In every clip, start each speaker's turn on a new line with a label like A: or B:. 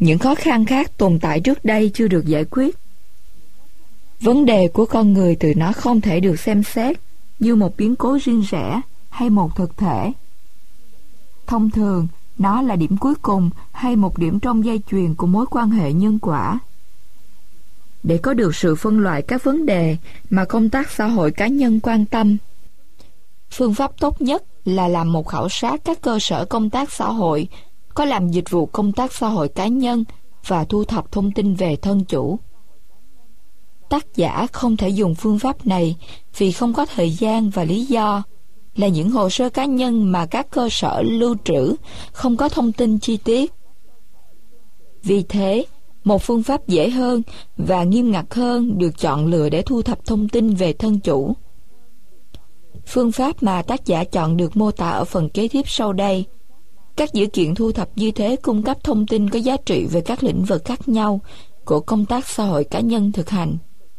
A: những khó khăn khác tồn tại trước đây chưa được giải quyết. Vấn đề của con người từ nó không thể được xem xét như một biến cố riêng rẽ hay một thực thể. Thông thường, nó là điểm cuối cùng hay một điểm trong dây chuyền của mối quan hệ nhân quả. Để có được sự phân loại các vấn đề mà công tác xã hội cá nhân quan tâm, phương pháp tốt nhất là làm một khảo sát các cơ sở công tác xã hội có làm dịch vụ công tác xã hội cá nhân và thu thập thông tin về thân chủ. Tác giả không thể dùng phương pháp này vì không có thời gian và lý do là những hồ sơ cá nhân mà các cơ sở lưu trữ không có thông tin chi tiết. Vì thế, một phương pháp dễ hơn và nghiêm ngặt hơn được chọn lựa để thu thập thông tin về thân chủ. Phương pháp mà tác giả chọn được mô tả ở phần kế tiếp sau đây. Các dữ kiện thu thập như thế cung cấp thông tin có giá trị về các lĩnh vực khác nhau của công tác xã hội cá nhân thực hành.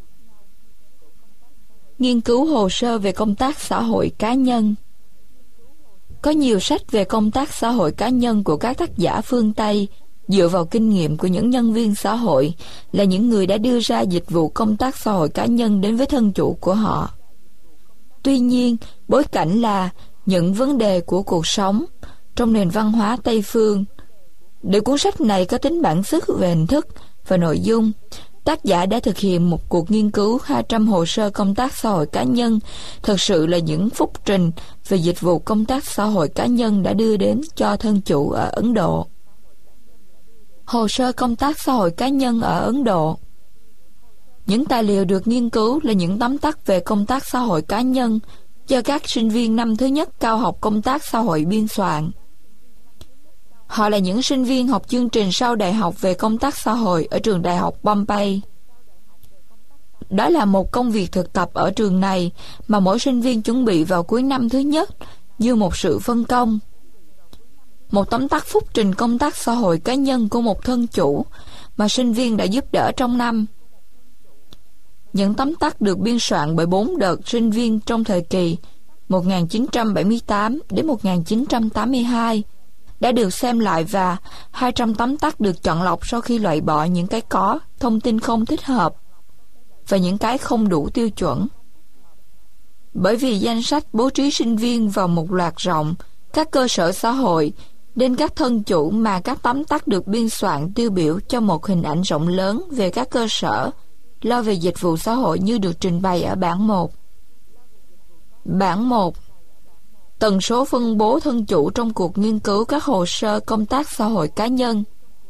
A: Nghiên cứu hồ sơ về công tác xã hội cá nhân. Có nhiều sách về công tác xã hội cá nhân của các tác giả phương Tây dựa vào kinh nghiệm của những nhân viên xã hội là những người đã đưa ra dịch vụ công tác xã hội cá nhân đến với thân chủ của họ. Tuy nhiên, bối cảnh là những vấn đề của cuộc sống trong nền văn hóa Tây phương. Để cuốn sách này có tính bản sức về hình thức và nội dung, tác giả đã thực hiện một cuộc nghiên cứu 200 hồ sơ công tác xã hội cá nhân, thực sự là những phúc trình về dịch vụ công tác xã hội cá nhân đã đưa đến cho thân chủ ở Ấn Độ. Hồ sơ công tác xã hội cá nhân ở Ấn Độ. Những tài liệu được nghiên cứu là những tóm tắt về công tác xã hội cá nhân do các sinh viên năm thứ nhất cao học công tác xã hội biên soạn. Họ là những sinh viên học chương trình sau đại học về công tác xã hội ở trường đại học Bombay. Đó là một công việc thực tập ở trường này mà mỗi sinh viên chuẩn bị vào cuối năm thứ nhất như một sự phân công. Một tóm tắt phúc trình công tác xã hội cá nhân của một thân chủ mà sinh viên đã giúp đỡ trong năm. Những tóm tắt được biên soạn bởi 4 đợt sinh viên trong thời kỳ 1978 đến 1982 đã được xem lại và 200 tóm tắt được chọn lọc sau khi loại bỏ những cái có thông tin không thích hợp và những cái không đủ tiêu chuẩn. Bởi vì danh sách bố trí sinh viên vào một loạt rộng các cơ sở xã hội đến các thân chủ mà các tóm tắt được biên soạn tiêu biểu cho một hình ảnh rộng lớn về các cơ sở lo về dịch vụ xã hội như được trình bày ở bảng 1. Bảng 1. Tần số phân bố thân chủ trong cuộc nghiên cứu các hồ sơ công tác xã hội cá nhân.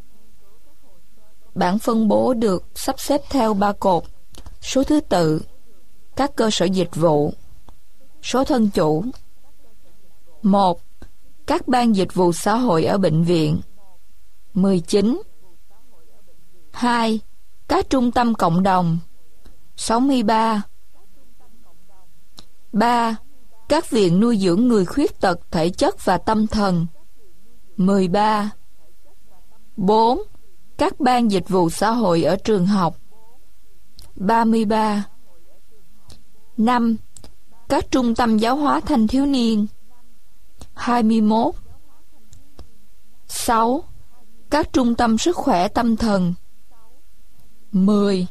A: Bảng phân bố được sắp xếp theo 3 cột: số thứ tự, các cơ sở dịch vụ, số thân chủ. 1. Các ban dịch vụ xã hội ở bệnh viện 19. 2. Các trung tâm cộng đồng 63. 3. Các viện nuôi dưỡng người khuyết tật thể chất và tâm thần 13. 4. Các ban dịch vụ xã hội ở trường học 33. 5. Các trung tâm giáo hóa thanh thiếu niên 21. 6. Các trung tâm sức khỏe tâm thần 10.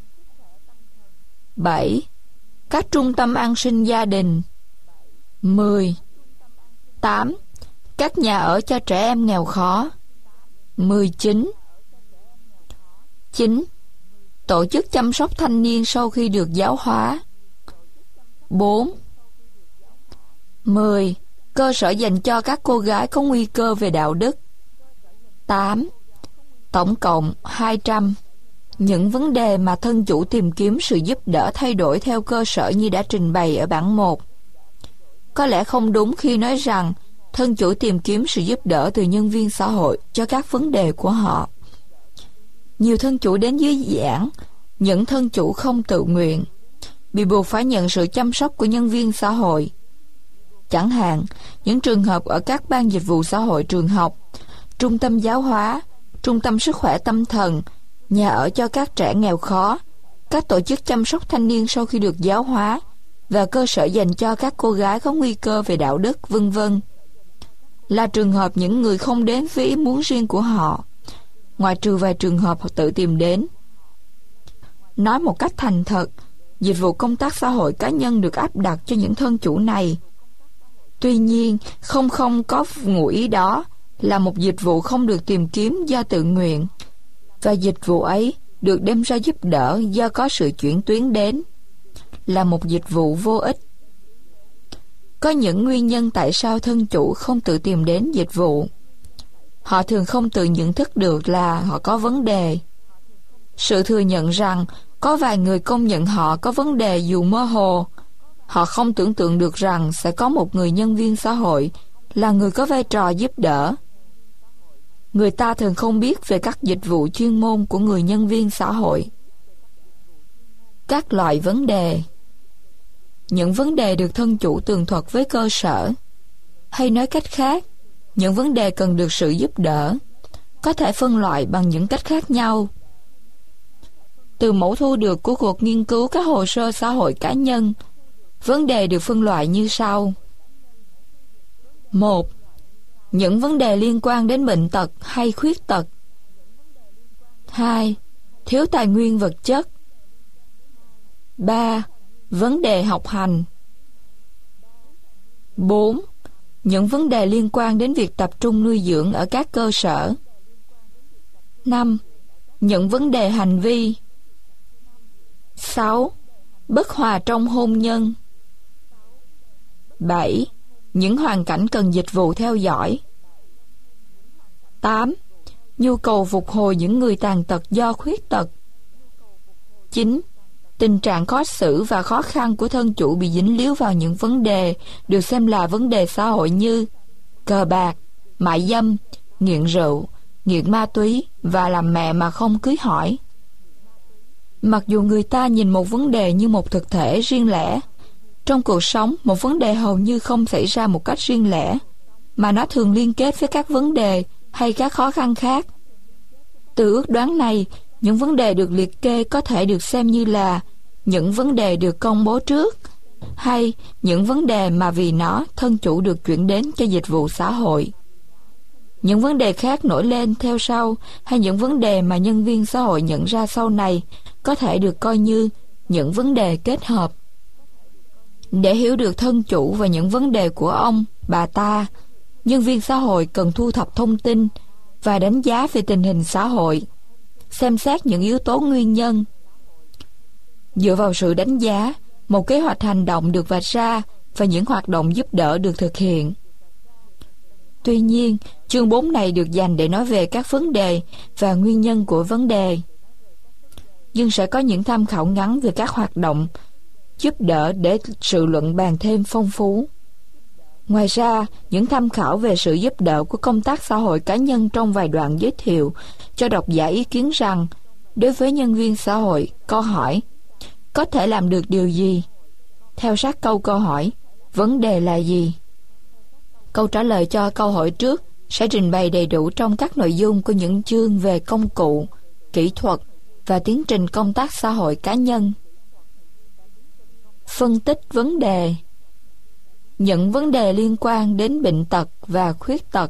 A: 7. Các trung tâm an sinh gia đình 10. 8. Các nhà ở cho trẻ em nghèo khó 19. 9. Tổ chức chăm sóc thanh niên sau khi được giáo hóa 4. 10. Cơ sở dành cho các cô gái có nguy cơ về đạo đức 8. Tổng cộng 200. Những vấn đề mà thân chủ tìm kiếm sự giúp đỡ thay đổi theo cơ sở như đã trình bày ở bảng 1. Có lẽ không đúng khi nói rằng thân chủ tìm kiếm sự giúp đỡ từ nhân viên xã hội cho các vấn đề của họ. Nhiều thân chủ đến dưới giảng, những thân chủ không tự nguyện, bị buộc phải nhận sự chăm sóc của nhân viên xã hội. Chẳng hạn, những trường hợp ở các ban dịch vụ xã hội trường học, trung tâm giáo hóa, trung tâm sức khỏe tâm thần, nhà ở cho các trẻ nghèo khó, các tổ chức chăm sóc thanh niên sau khi được giáo hóa và cơ sở dành cho các cô gái có nguy cơ về đạo đức, vân vân, là trường hợp những người không đến với ý muốn riêng của họ, ngoại trừ vài trường hợp họ tự tìm đến. Nói một cách thành thật, dịch vụ công tác xã hội cá nhân được áp đặt cho những thân chủ này. Tuy nhiên, không có ngụ ý đó là một dịch vụ không được tìm kiếm do tự nguyện, và dịch vụ ấy được đem ra giúp đỡ do có sự chuyển tuyến đến, là một dịch vụ vô ích. Có những nguyên nhân tại sao thân chủ không tự tìm đến dịch vụ. Họ thường không tự nhận thức được là họ có vấn đề. Sự thừa nhận rằng có vài người công nhận họ có vấn đề dù mơ hồ. Họ không tưởng tượng được rằng sẽ có một người nhân viên xã hội là người có vai trò giúp đỡ. Người ta thường không biết về các dịch vụ chuyên môn của người nhân viên xã hội. Các loại vấn đề. Những vấn đề được thân chủ tường thuật với cơ sở. Hay nói cách khác, những vấn đề cần được sự giúp đỡ, có thể phân loại bằng những cách khác nhau. Từ mẫu thu được của cuộc nghiên cứu các hồ sơ xã hội cá nhân, vấn đề được phân loại như sau. 1. Những vấn đề liên quan đến bệnh tật hay khuyết tật. 2. Thiếu tài nguyên vật chất. 3. Vấn đề học hành. 4. Những vấn đề liên quan đến việc tập trung nuôi dưỡng ở các cơ sở. 5. Những vấn đề hành vi. 6. Bất hòa trong hôn nhân. 7. Những hoàn cảnh cần dịch vụ theo dõi. 8. Nhu cầu phục hồi những người tàn tật do khuyết tật. 9. Tình trạng khó xử và khó khăn của thân chủ bị dính líu vào những vấn đề được xem là vấn đề xã hội như cờ bạc, mại dâm, nghiện rượu, nghiện ma túy và làm mẹ mà không cưới hỏi. Mặc dù người ta nhìn một vấn đề như một thực thể riêng lẻ, trong cuộc sống một vấn đề hầu như không xảy ra một cách riêng lẻ, mà nó thường liên kết với các vấn đề hay các khó khăn khác. Từ ước đoán này, những vấn đề được liệt kê có thể được xem như là những vấn đề được công bố trước, hay những vấn đề mà vì nó thân chủ được chuyển đến cho dịch vụ xã hội. Những vấn đề khác nổi lên theo sau, hay những vấn đề mà nhân viên xã hội nhận ra sau này, có thể được coi như những vấn đề kết hợp. Để hiểu được thân chủ và những vấn đề của ông, bà ta, nhân viên xã hội cần thu thập thông tin và đánh giá về tình hình xã hội, xem xét những yếu tố nguyên nhân. Dựa vào sự đánh giá, một kế hoạch hành động được vạch ra và những hoạt động giúp đỡ được thực hiện. Tuy nhiên, chương 4 này được dành để nói về các vấn đề và nguyên nhân của vấn đề. Nhưng sẽ có những tham khảo ngắn về các hoạt động giúp đỡ để sự luận bàn thêm phong phú. Ngoài ra, những tham khảo về sự giúp đỡ của công tác xã hội cá nhân trong vài đoạn giới thiệu cho độc giả ý kiến rằng, đối với nhân viên xã hội, câu hỏi có thể làm được điều gì? Theo sát câu hỏi, vấn đề là gì? Câu trả lời cho câu hỏi trước sẽ trình bày đầy đủ trong các nội dung của những chương về công cụ, kỹ thuật và tiến trình công tác xã hội cá nhân. Phân tích vấn đề. Những vấn đề liên quan đến bệnh tật và khuyết tật.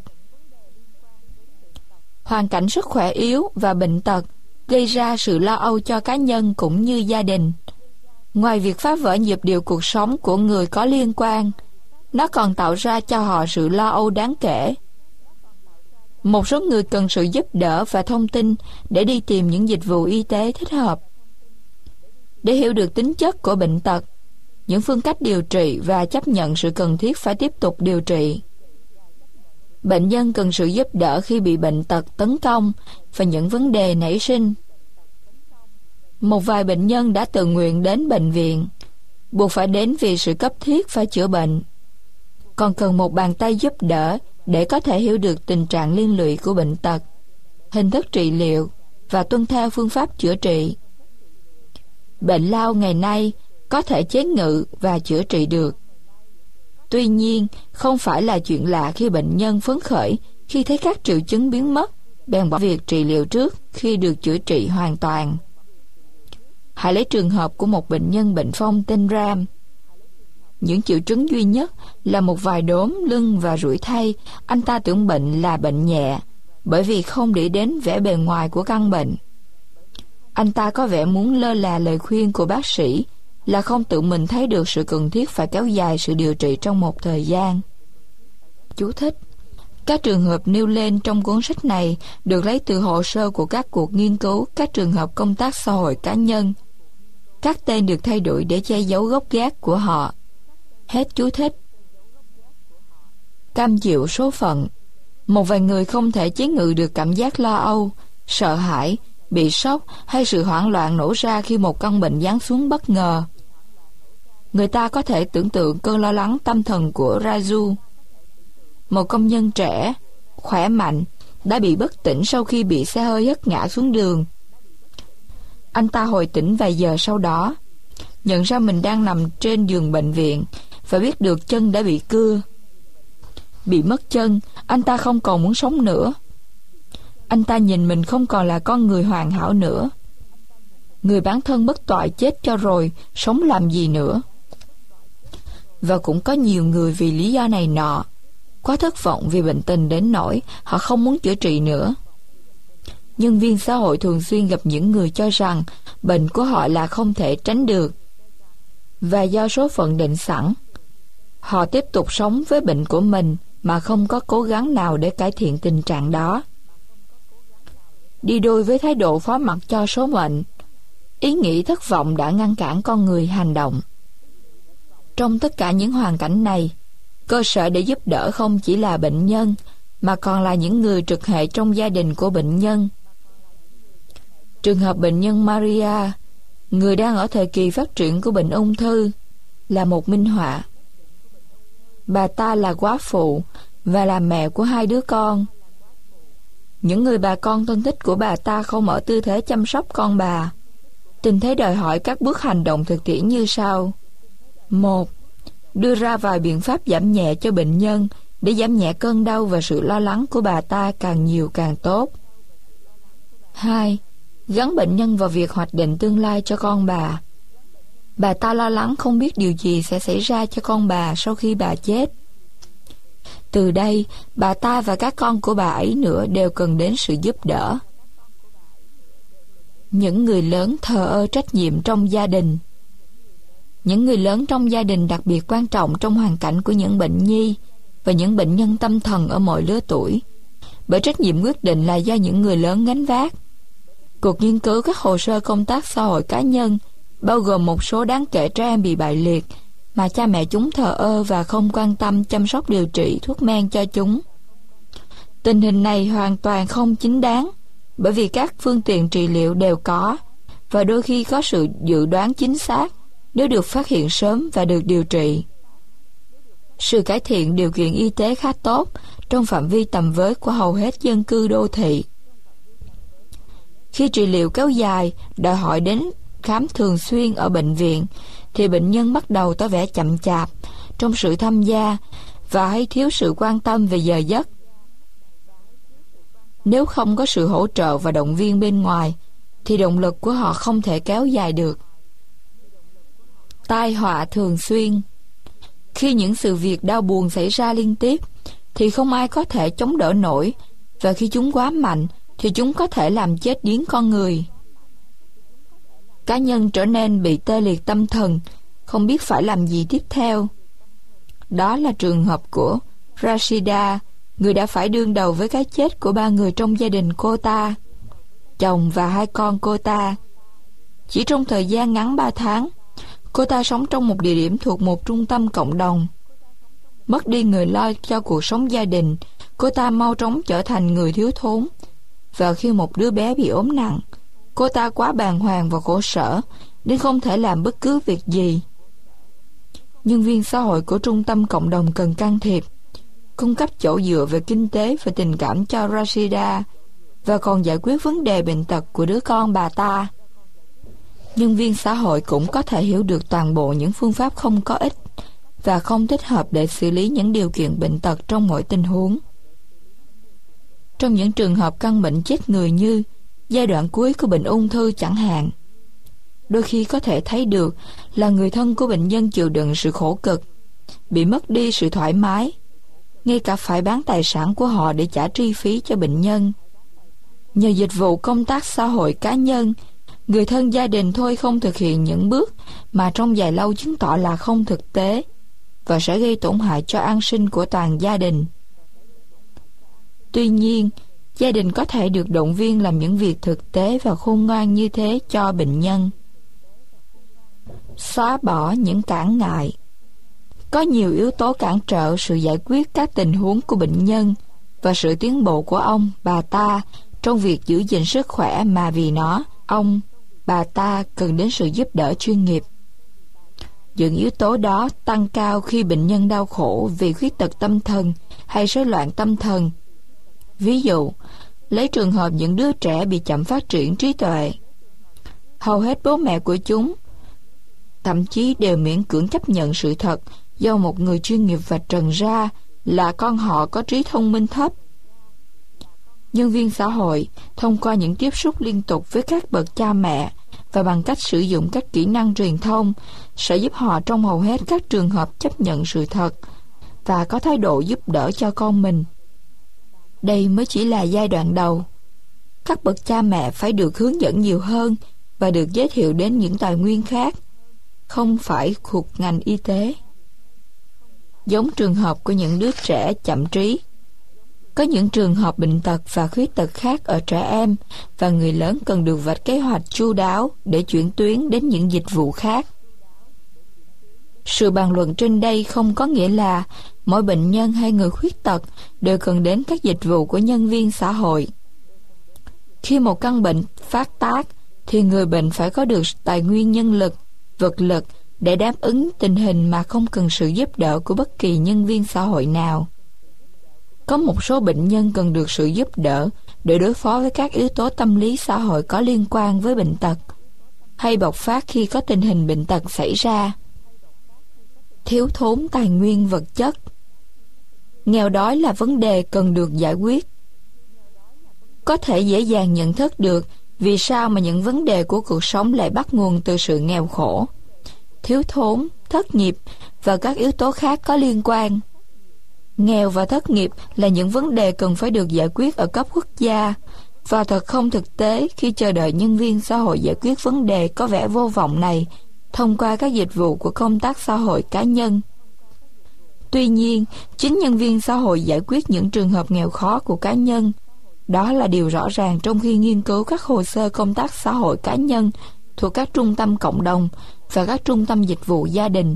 A: Hoàn cảnh sức khỏe yếu và bệnh tật gây ra sự lo âu cho cá nhân cũng như gia đình. Ngoài việc phá vỡ nhịp điệu cuộc sống của người có liên quan, nó còn tạo ra cho họ sự lo âu đáng kể. Một số người cần sự giúp đỡ và thông tin để đi tìm những dịch vụ y tế thích hợp. Để hiểu được tính chất của bệnh tật, những phương cách điều trị và chấp nhận sự cần thiết phải tiếp tục điều trị. Bệnh nhân cần sự giúp đỡ khi bị bệnh tật tấn công và những vấn đề nảy sinh. Một vài bệnh nhân đã tự nguyện đến bệnh viện, buộc phải đến vì sự cấp thiết phải chữa bệnh. Còn cần một bàn tay giúp đỡ để có thể hiểu được tình trạng liên lụy của bệnh tật, hình thức trị liệu và tuân theo phương pháp chữa trị. Bệnh lao ngày nay có thể chế ngự và chữa trị được. Tuy nhiên, không phải là chuyện lạ khi bệnh nhân phấn khởi khi thấy các triệu chứng biến mất, bèn bỏ việc trị liệu trước khi được chữa trị hoàn toàn. Hãy lấy trường hợp của một bệnh nhân bệnh phong tên Ram. Những triệu chứng duy nhất là một vài đốm lưng và rủi thai. Anh ta tưởng bệnh là bệnh nhẹ bởi vì không để đến vẻ bề ngoài của căn bệnh. Anh ta có vẻ muốn lơ là lời khuyên của bác sĩ là không tự mình thấy được sự cần thiết phải kéo dài sự điều trị trong một thời gian. Chú thích: các trường hợp nêu lên trong cuốn sách này được lấy từ hồ sơ của các cuộc nghiên cứu các trường hợp công tác xã hội cá nhân. Các tên được thay đổi để che giấu gốc gác của họ. Hết chú thích. Cam chịu số phận. Một vài người không thể chế ngự được cảm giác lo âu, sợ hãi, bị sốc hay sự hoảng loạn nổ ra khi một căn bệnh giáng xuống bất ngờ. Người ta có thể tưởng tượng cơn lo lắng tâm thần của Raju, một công nhân trẻ, khỏe mạnh, đã bị bất tỉnh sau khi bị xe hơi hất ngã xuống đường. Anh ta hồi tỉnh vài giờ sau đó, nhận ra mình đang nằm trên giường bệnh viện và biết được chân đã bị cưa. Bị mất chân, anh ta không còn muốn sống nữa. Anh ta nhìn mình không còn là con người hoàn hảo nữa. Người bán thân bất toại chết cho rồi, sống làm gì nữa? Và cũng có nhiều người vì lý do này nọ, quá thất vọng vì bệnh tình đến nỗi họ không muốn chữa trị nữa. Nhân viên xã hội thường xuyên gặp những người cho rằng bệnh của họ là không thể tránh được, và do số phận định sẵn, họ tiếp tục sống với bệnh của mình mà không có cố gắng nào để cải thiện tình trạng đó. Đi đôi với thái độ phó mặc cho số mệnh, ý nghĩ thất vọng đã ngăn cản con người hành động. Trong tất cả những hoàn cảnh này, cơ sở để giúp đỡ không chỉ là bệnh nhân, mà còn là những người trực hệ trong gia đình của bệnh nhân. Trường hợp bệnh nhân Maria, người đang ở thời kỳ phát triển của bệnh ung thư, là một minh họa. Bà ta là góa phụ và là mẹ của 2 đứa con. Những người bà con thân thích của bà ta không ở tư thế chăm sóc con bà. Tình thế đòi hỏi các bước hành động thực tiễn như sau. 1. Đưa ra vài biện pháp giảm nhẹ cho bệnh nhân để giảm nhẹ cơn đau và sự lo lắng của bà ta càng nhiều càng tốt. 2. Gắn bệnh nhân vào việc hoạch định tương lai cho con bà. Bà ta lo lắng không biết điều gì sẽ xảy ra cho con bà sau khi bà chết. Từ đây, bà ta và các con của bà ấy nữa đều cần đến sự giúp đỡ. Những người lớn thờ ơ trách nhiệm trong gia đình. Những người lớn trong gia đình đặc biệt quan trọng trong hoàn cảnh của những bệnh nhi và những bệnh nhân tâm thần ở mọi lứa tuổi, bởi trách nhiệm quyết định là do những người lớn gánh vác. Cuộc nghiên cứu các hồ sơ công tác xã hội cá nhân bao gồm một số đáng kể trẻ em bị bại liệt mà cha mẹ chúng thờ ơ và không quan tâm chăm sóc điều trị thuốc men cho chúng. Tình hình này hoàn toàn không chính đáng, bởi vì các phương tiện trị liệu đều có và đôi khi có sự dự đoán chính xác nếu được phát hiện sớm và được điều trị. Sự cải thiện điều kiện y tế khá tốt trong phạm vi tầm với của hầu hết dân cư đô thị. Khi trị liệu kéo dài, đòi hỏi đến khám thường xuyên ở bệnh viện, thì bệnh nhân bắt đầu tỏ vẻ chậm chạp trong sự tham gia và hay thiếu sự quan tâm về giờ giấc. Nếu không có sự hỗ trợ và động viên bên ngoài, thì động lực của họ không thể kéo dài được. Tai họa thường xuyên. Khi những sự việc đau buồn xảy ra liên tiếp, thì không ai có thể chống đỡ nổi, và khi chúng quá mạnh, thì chúng có thể làm chết điếng con người. Cá nhân trở nên bị tê liệt tâm thần, không biết phải làm gì tiếp theo. Đó là trường hợp của Rashida, người đã phải đương đầu với cái chết của 3 người trong gia đình cô ta, chồng và 2 con cô ta. Chỉ trong thời gian ngắn 3 tháng, cô ta sống trong một địa điểm thuộc một trung tâm cộng đồng. Mất đi người lo cho cuộc sống gia đình, cô ta mau chóng trở thành người thiếu thốn. Và khi một đứa bé bị ốm nặng, cô ta quá bàng hoàng và khổ sở đến không thể làm bất cứ việc gì. Nhân viên xã hội của trung tâm cộng đồng cần can thiệp, cung cấp chỗ dựa về kinh tế và tình cảm cho Rashida, và còn giải quyết vấn đề bệnh tật của đứa con bà ta. Nhân viên xã hội cũng có thể hiểu được toàn bộ những phương pháp không có ích và không thích hợp để xử lý những điều kiện bệnh tật trong mọi tình huống. Trong những trường hợp căn bệnh chết người như giai đoạn cuối của bệnh ung thư chẳng hạn, đôi khi có thể thấy được là người thân của bệnh nhân chịu đựng sự khổ cực, bị mất đi sự thoải mái. ngay cả phải bán tài sản của họ để trả chi phí cho bệnh nhân. Nhờ dịch vụ công tác xã hội cá nhân, người thân gia đình thôi không thực hiện những bước mà trong dài lâu chứng tỏ là không thực tế và sẽ gây tổn hại cho an sinh của toàn gia đình. Tuy nhiên, gia đình có thể được động viên làm những việc thực tế và khôn ngoan như thế cho bệnh nhân. Xóa bỏ những cản ngại. Có nhiều yếu tố cản trở sự giải quyết các tình huống của bệnh nhân và sự tiến bộ của ông, bà ta trong việc giữ gìn sức khỏe mà vì nó, ông, bà ta cần đến sự giúp đỡ chuyên nghiệp. Những yếu tố đó tăng cao khi bệnh nhân đau khổ vì khuyết tật tâm thần hay rối loạn tâm thần. Ví dụ, lấy trường hợp những đứa trẻ bị chậm phát triển trí tuệ. Hầu hết bố mẹ của chúng thậm chí đều miễn cưỡng chấp nhận sự thật do một người chuyên nghiệp vạch trần ra là con họ có trí thông minh thấp. Nhân viên xã hội, thông qua những tiếp xúc liên tục với các bậc cha mẹ và bằng cách sử dụng các kỹ năng truyền thông, sẽ giúp họ trong hầu hết các trường hợp chấp nhận sự thật và có thái độ giúp đỡ cho con mình. Đây mới chỉ là giai đoạn đầu. Các bậc cha mẹ phải được hướng dẫn nhiều hơn và được giới thiệu đến những tài nguyên khác, không phải thuộc ngành y tế. Giống trường hợp của những đứa trẻ chậm trí. Có những trường hợp bệnh tật và khuyết tật khác ở trẻ em và người lớn cần được vạch kế hoạch chu đáo để chuyển tuyến đến những dịch vụ khác. Sự bàn luận trên đây không có nghĩa là mỗi bệnh nhân hay người khuyết tật đều cần đến các dịch vụ của nhân viên xã hội. Khi một căn bệnh phát tác, thì người bệnh phải có được tài nguyên nhân lực, vật lực để đáp ứng tình hình mà không cần sự giúp đỡ của bất kỳ nhân viên xã hội nào. Có một số bệnh nhân cần được sự giúp đỡ để đối phó với các yếu tố tâm lý xã hội có liên quan với bệnh tật, hay bộc phát khi có tình hình bệnh tật xảy ra. Thiếu thốn tài nguyên vật chất. Nghèo đói là vấn đề cần được giải quyết. Có thể dễ dàng nhận thức được vì sao mà những vấn đề của cuộc sống lại bắt nguồn từ sự nghèo khổ, thiếu thốn, thất nghiệp và các yếu tố khác có liên quan. Nghèo và thất nghiệp là những vấn đề cần phải được giải quyết ở cấp quốc gia, và thật không thực tế khi chờ đợi nhân viên xã hội giải quyết vấn đề có vẻ vô vọng này thông qua các dịch vụ của công tác xã hội cá nhân. Tuy nhiên, chính nhân viên xã hội giải quyết những trường hợp nghèo khó của cá nhân. Đó là điều rõ ràng trong khi nghiên cứu các hồ sơ công tác xã hội cá nhân thuộc các trung tâm cộng đồng và các trung tâm dịch vụ gia đình.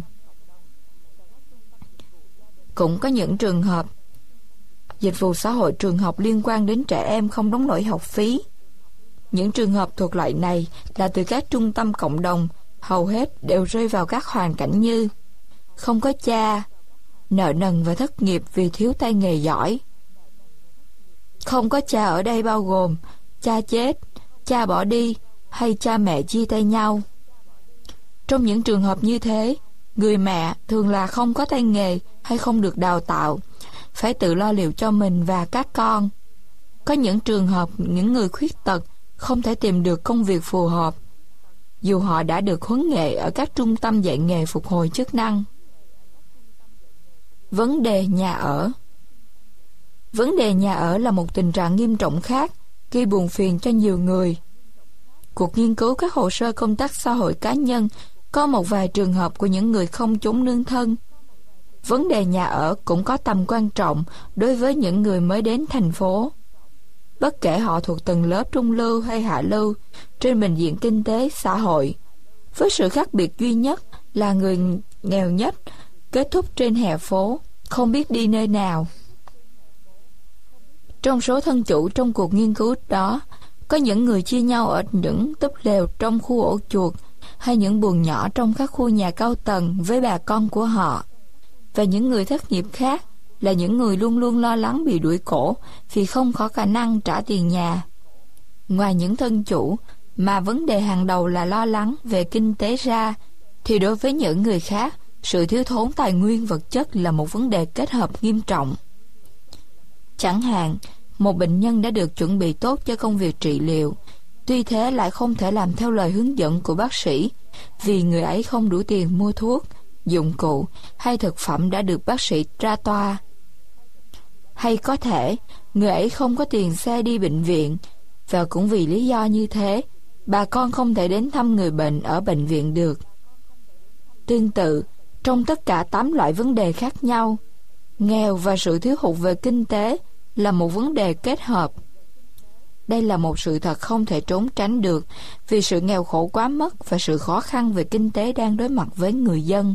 A: Cũng có những trường hợp dịch vụ xã hội trường học liên quan đến trẻ em không đóng nổi học phí. Những trường hợp thuộc loại này là từ các trung tâm cộng đồng, hầu hết đều rơi vào các hoàn cảnh như không có cha, nợ nần và thất nghiệp vì thiếu tay nghề giỏi. Không có cha ở đây bao gồm cha chết, cha bỏ đi hay cha mẹ chia tay nhau. Trong những trường hợp như thế, người mẹ thường là không có tay nghề hay không được đào tạo, phải tự lo liệu cho mình và các con. Có những trường hợp những người khuyết tật không thể tìm được công việc phù hợp, dù họ đã được huấn nghệ ở các trung tâm dạy nghề phục hồi chức năng. Vấn đề nhà ở. Vấn đề nhà ở là một tình trạng nghiêm trọng khác, gây buồn phiền cho nhiều người. Cuộc nghiên cứu các hồ sơ công tác xã hội cá nhân có một vài trường hợp của những người không chốn nương thân. Vấn đề nhà ở cũng có tầm quan trọng đối với những người mới đến thành phố. Bất kể họ thuộc tầng lớp trung lưu hay hạ lưu trên bình diện kinh tế xã hội, với sự khác biệt duy nhất là người nghèo nhất kết thúc trên hè phố, không biết đi nơi nào. Trong số thân chủ trong cuộc nghiên cứu đó, có những người chia nhau ở những túp lều trong khu ổ chuột hay những buồng nhỏ trong các khu nhà cao tầng với bà con của họ. Và những người thất nghiệp khác là những người luôn luôn lo lắng bị đuổi cổ vì không có khả năng trả tiền nhà. Ngoài những thân chủ mà vấn đề hàng đầu là lo lắng về kinh tế ra, thì đối với những người khác, sự thiếu thốn tài nguyên vật chất là một vấn đề kết hợp nghiêm trọng. Chẳng hạn, một bệnh nhân đã được chuẩn bị tốt cho công việc trị liệu, tuy thế lại không thể làm theo lời hướng dẫn của bác sĩ vì người ấy không đủ tiền mua thuốc, dụng cụ hay thực phẩm đã được bác sĩ ra toa. Hay có thể người ấy không có tiền xe đi bệnh viện, và cũng vì lý do như thế, bà con không thể đến thăm người bệnh ở bệnh viện được. Tương tự, trong tất cả 8 loại vấn đề khác nhau, nghèo và sự thiếu hụt về kinh tế là một vấn đề kết hợp. Đây là một sự thật không thể trốn tránh được, vì sự nghèo khổ quá mức và sự khó khăn về kinh tế đang đối mặt với người dân.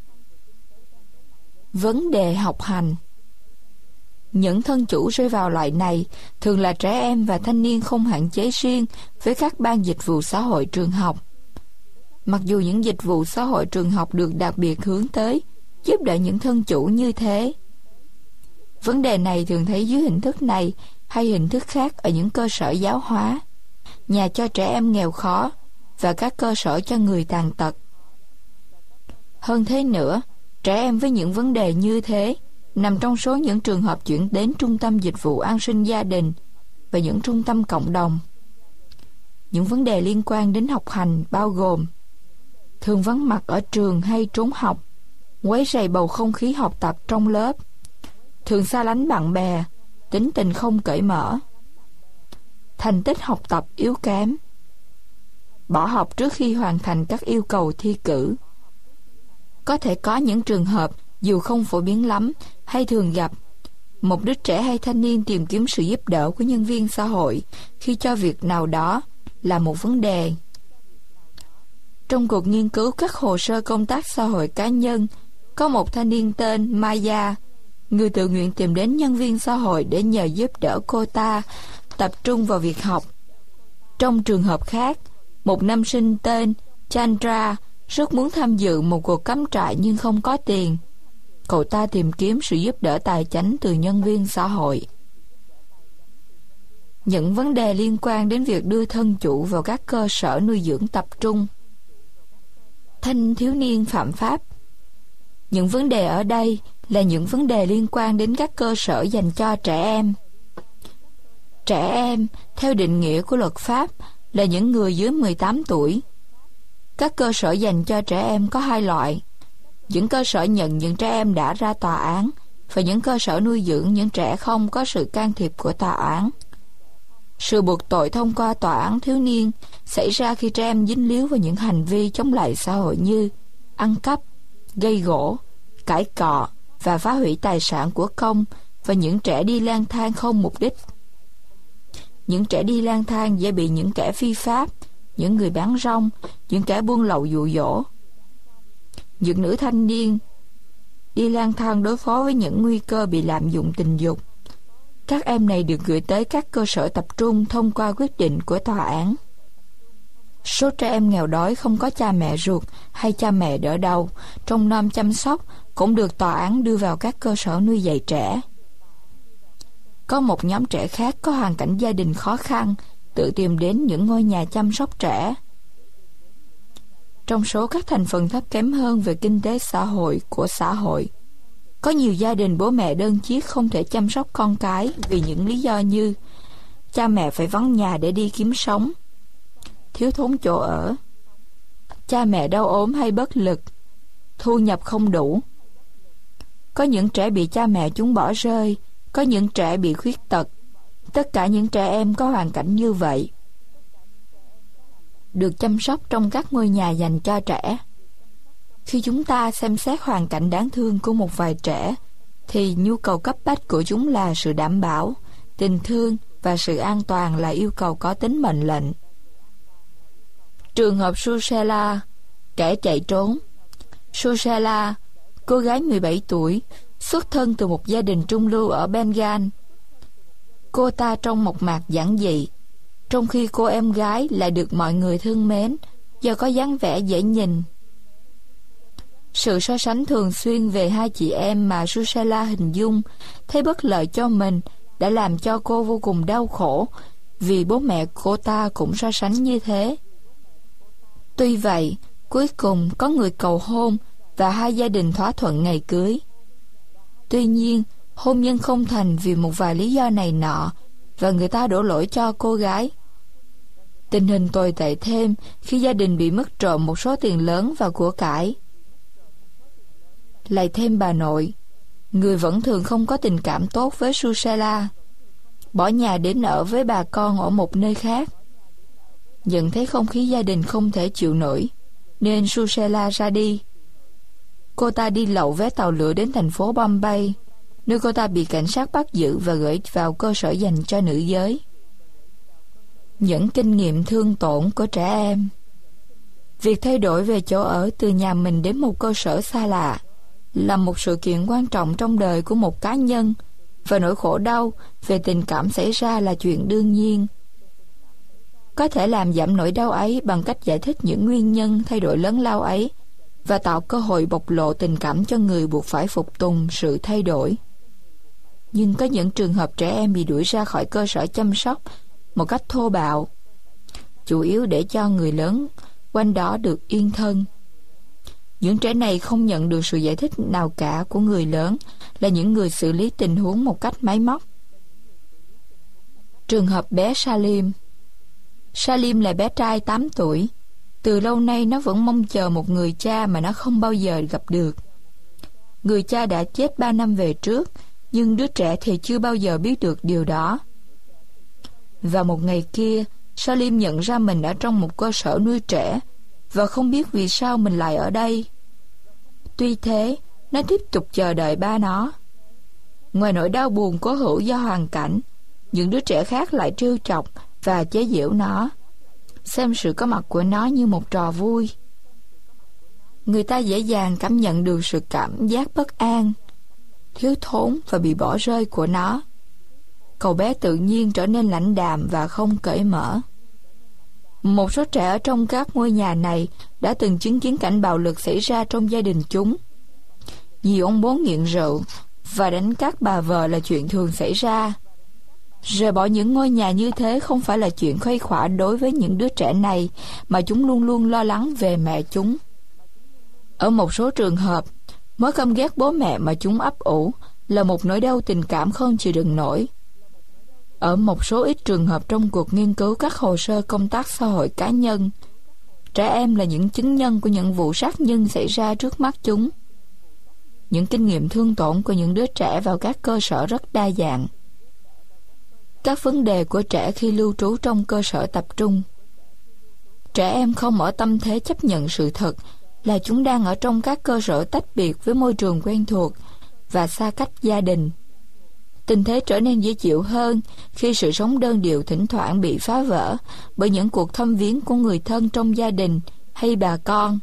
A: Vấn đề học hành. Những thân chủ rơi vào loại này thường là trẻ em và thanh niên không hạn chế riêng với các ban dịch vụ xã hội trường học. Mặc dù những dịch vụ xã hội trường học được đặc biệt hướng tới giúp đỡ những thân chủ như thế. Vấn đề này thường thấy dưới hình thức này hay hình thức khác ở những cơ sở giáo hóa, nhà cho trẻ em nghèo khó và các cơ sở cho người tàn tật. Hơn thế nữa, trẻ em với những vấn đề như thế nằm trong số những trường hợp chuyển đến trung tâm dịch vụ an sinh gia đình và những trung tâm cộng đồng. Những vấn đề liên quan đến học hành bao gồm thường vắng mặt ở trường hay trốn học, quấy rầy bầu không khí học tập trong lớp, thường xa lánh bạn bè, tính tình không cởi mở, thành tích học tập yếu kém, bỏ học trước khi hoàn thành các yêu cầu thi cử. Có thể có những trường hợp dù không phổ biến lắm hay thường gặp, một đứa trẻ hay thanh niên tìm kiếm sự giúp đỡ của nhân viên xã hội khi cho việc nào đó là một vấn đề. Trong cuộc nghiên cứu các hồ sơ công tác xã hội cá nhân, có một thanh niên tên Maya, người tự nguyện tìm đến nhân viên xã hội để nhờ giúp đỡ cô ta tập trung vào việc học. Trong trường hợp khác, một nam sinh tên Chandra rất muốn tham dự một cuộc cắm trại nhưng không có tiền. Cậu ta tìm kiếm sự giúp đỡ tài chánh từ nhân viên xã hội. Những vấn đề liên quan đến việc đưa thân chủ vào các cơ sở nuôi dưỡng tập trung. Thanh thiếu niên phạm pháp. Những vấn đề ở đây là những vấn đề liên quan đến các cơ sở dành cho trẻ em. Trẻ em, theo định nghĩa của luật pháp, là những người dưới 18 tuổi. Các cơ sở dành cho trẻ em có 2 loại: những cơ sở nhận những trẻ em đã ra tòa án và những cơ sở nuôi dưỡng những trẻ không có sự can thiệp của tòa án. Sự buộc tội thông qua tòa án thiếu niên xảy ra khi trẻ em dính líu vào những hành vi chống lại xã hội như ăn cắp, gây gổ, cãi cọ và phá hủy tài sản của công, và những trẻ đi lang thang không mục đích. Những trẻ đi lang thang dễ bị những kẻ phi pháp, những người bán rong, những kẻ buôn lậu dụ dỗ. Những nữ thanh niên đi lang thang đối phó với những nguy cơ bị lạm dụng tình dục. Các em này được gửi tới các cơ sở tập trung thông qua quyết định của tòa án. Số trẻ em nghèo đói không có cha mẹ ruột hay cha mẹ đỡ đầu, trông nom chăm sóc cũng được tòa án đưa vào các cơ sở nuôi dạy trẻ. Có một nhóm trẻ khác có hoàn cảnh gia đình khó khăn, tự tìm đến những ngôi nhà chăm sóc trẻ. Trong số các thành phần thấp kém hơn về kinh tế xã hội của xã hội, có nhiều gia đình bố mẹ đơn chiếc không thể chăm sóc con cái vì những lý do như cha mẹ phải vắng nhà để đi kiếm sống, thiếu thốn chỗ ở, cha mẹ đau ốm hay bất lực, thu nhập không đủ. Có những trẻ bị cha mẹ chúng bỏ rơi, có những trẻ bị khuyết tật. Tất cả những trẻ em có hoàn cảnh như vậy được chăm sóc trong các ngôi nhà dành cho trẻ. Khi chúng ta xem xét hoàn cảnh đáng thương của một vài trẻ, thì nhu cầu cấp bách của chúng là sự đảm bảo, tình thương và sự an toàn là yêu cầu có tính mệnh lệnh. Trường hợp Susela, kẻ chạy trốn. Susela, cô gái 17 tuổi, xuất thân từ một gia đình trung lưu ở Bengal. Cô ta trông mộc mạc giản dị, trong khi cô em gái lại được mọi người thương mến do có dáng vẻ dễ nhìn. Sự so sánh thường xuyên về hai chị em mà Susela hình dung thấy bất lợi cho mình đã làm cho cô vô cùng đau khổ, vì bố mẹ cô ta cũng so sánh như thế. Tuy vậy, cuối cùng có người cầu hôn và hai gia đình thỏa thuận ngày cưới. Tuy nhiên, hôn nhân không thành vì một vài lý do này nọ, và người ta đổ lỗi cho cô gái. Tình hình tồi tệ thêm khi gia đình bị mất trộm một số tiền lớn và của cải. Lại thêm bà nội, Người vẫn thường không có tình cảm tốt với Susela, bỏ nhà đến ở với bà con ở một nơi khác. Nhận thấy không khí gia đình không thể chịu nổi, nên Susela ra đi. Cô ta đi lậu vé tàu lửa đến thành phố Bombay, nơi cô ta bị cảnh sát bắt giữ và gửi vào cơ sở dành cho nữ giới. Những kinh nghiệm thương tổn của trẻ em. Việc thay đổi về chỗ ở từ nhà mình đến một cơ sở xa lạ là một sự kiện quan trọng trong đời của một cá nhân, và nỗi khổ đau về tình cảm xảy ra là chuyện đương nhiên. Có thể làm giảm nỗi đau ấy bằng cách giải thích những nguyên nhân thay đổi lớn lao ấy và tạo cơ hội bộc lộ tình cảm cho người buộc phải phục tùng sự thay đổi. Nhưng có những trường hợp trẻ em bị đuổi ra khỏi cơ sở chăm sóc một cách thô bạo, chủ yếu để cho người lớn quanh đó được yên thân. Những trẻ này không nhận được sự giải thích nào cả của người lớn, là những người xử lý tình huống một cách máy móc. Trường hợp bé Salim. Salim là bé trai 8 tuổi. Từ lâu nay nó vẫn mong chờ một người cha mà nó không bao giờ gặp được. Người cha đã chết 3 năm về trước, nhưng đứa trẻ thì chưa bao giờ biết được điều đó. Và một ngày kia, Salim nhận ra mình ở trong một cơ sở nuôi trẻ và không biết vì sao mình lại ở đây. Tuy thế, nó tiếp tục chờ đợi ba nó. Ngoài nỗi đau buồn cố hữu do hoàn cảnh, những đứa trẻ khác lại trêu chọc và chế giễu nó, xem sự có mặt của nó như một trò vui. Người ta dễ dàng cảm nhận được sự cảm giác bất an, thiếu thốn và bị bỏ rơi của nó. Cậu bé tự nhiên trở nên lãnh đạm và không cởi mở. Một số trẻ ở trong các ngôi nhà này đã từng chứng kiến cảnh bạo lực xảy ra trong gia đình chúng. Nhiều ông bố nghiện rượu và đánh các bà vợ là chuyện thường xảy ra. Rời bỏ những ngôi nhà như thế không phải là chuyện khuây khỏa đối với những đứa trẻ này, mà chúng luôn luôn lo lắng về mẹ chúng. Ở một số trường hợp, mối căm ghét bố mẹ mà chúng ấp ủ là một nỗi đau tình cảm không chịu đựng nổi. Ở một số ít trường hợp trong cuộc nghiên cứu các hồ sơ công tác xã hội cá nhân, trẻ em là những chứng nhân của những vụ sát nhân xảy ra trước mắt chúng. Những kinh nghiệm thương tổn của những đứa trẻ vào các cơ sở rất đa dạng. Các vấn đề của trẻ khi lưu trú trong cơ sở tập trung. Trẻ em không ở tâm thế chấp nhận sự thật là chúng đang ở trong các cơ sở tách biệt với môi trường quen thuộc và xa cách gia đình. Tình thế trở nên dễ chịu hơn khi sự sống đơn điệu thỉnh thoảng bị phá vỡ bởi những cuộc thăm viếng của người thân trong gia đình hay bà con.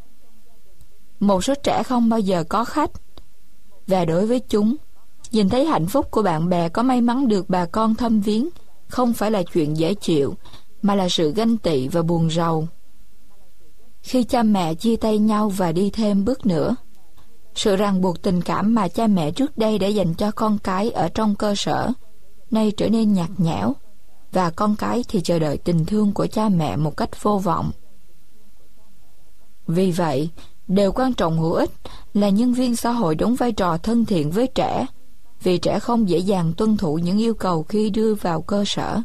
A: Một số trẻ không bao giờ có khách, và đối với chúng, nhìn thấy hạnh phúc của bạn bè có may mắn được bà con thăm viếng không phải là chuyện dễ chịu, mà là sự ganh tị và buồn rầu. Khi cha mẹ chia tay nhau và đi thêm bước nữa, sự ràng buộc tình cảm mà cha mẹ trước đây đã dành cho con cái ở trong cơ sở nay trở nên nhạt nhẽo, và con cái thì chờ đợi tình thương của cha mẹ một cách vô vọng. Vì vậy, điều quan trọng hữu ích là nhân viên xã hội đóng vai trò thân thiện với trẻ, vì trẻ không dễ dàng tuân thủ những yêu cầu khi đưa vào cơ sở.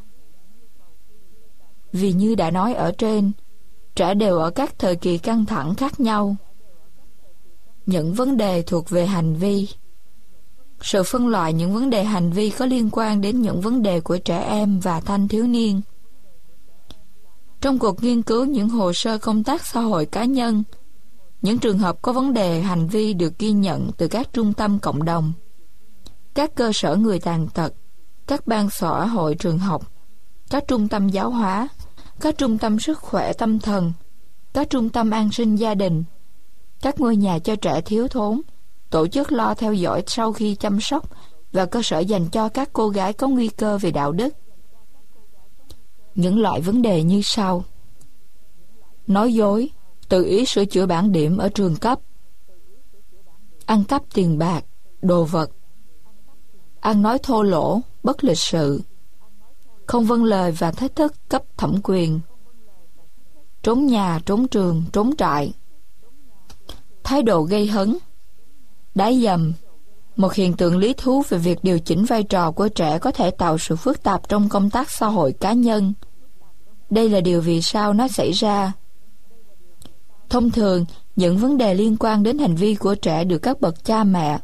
A: Vì như đã nói ở trên, trẻ đều ở các thời kỳ căng thẳng khác nhau. Những vấn đề thuộc về hành vi. Sự phân loại những vấn đề hành vi có liên quan đến những vấn đề của trẻ em và thanh thiếu niên. Trong cuộc nghiên cứu những hồ sơ công tác xã hội cá nhân, những trường hợp có vấn đề hành vi được ghi nhận từ các trung tâm cộng đồng, các cơ sở người tàn tật, các ban xã hội trường học, các trung tâm giáo hóa, các trung tâm sức khỏe tâm thần, các trung tâm an sinh gia đình, các ngôi nhà cho trẻ thiếu thốn, tổ chức lo theo dõi sau khi chăm sóc và cơ sở dành cho các cô gái có nguy cơ về đạo đức. Những loại vấn đề như sau: nói dối, tự ý sửa chữa bảng điểm ở trường cấp, ăn cắp tiền bạc, đồ vật, ăn nói thô lỗ, bất lịch sự, không vâng lời và thách thức cấp thẩm quyền, trốn nhà, trốn trường, trốn trại, thái độ gây hấn, đá dầm. Một hiện tượng lý thú về việc điều chỉnh vai trò của trẻ có thể tạo sự phức tạp trong công tác xã hội cá nhân. Đây là điều vì sao nó xảy ra. Thông thường, những vấn đề liên quan đến hành vi của trẻ được các bậc cha mẹ,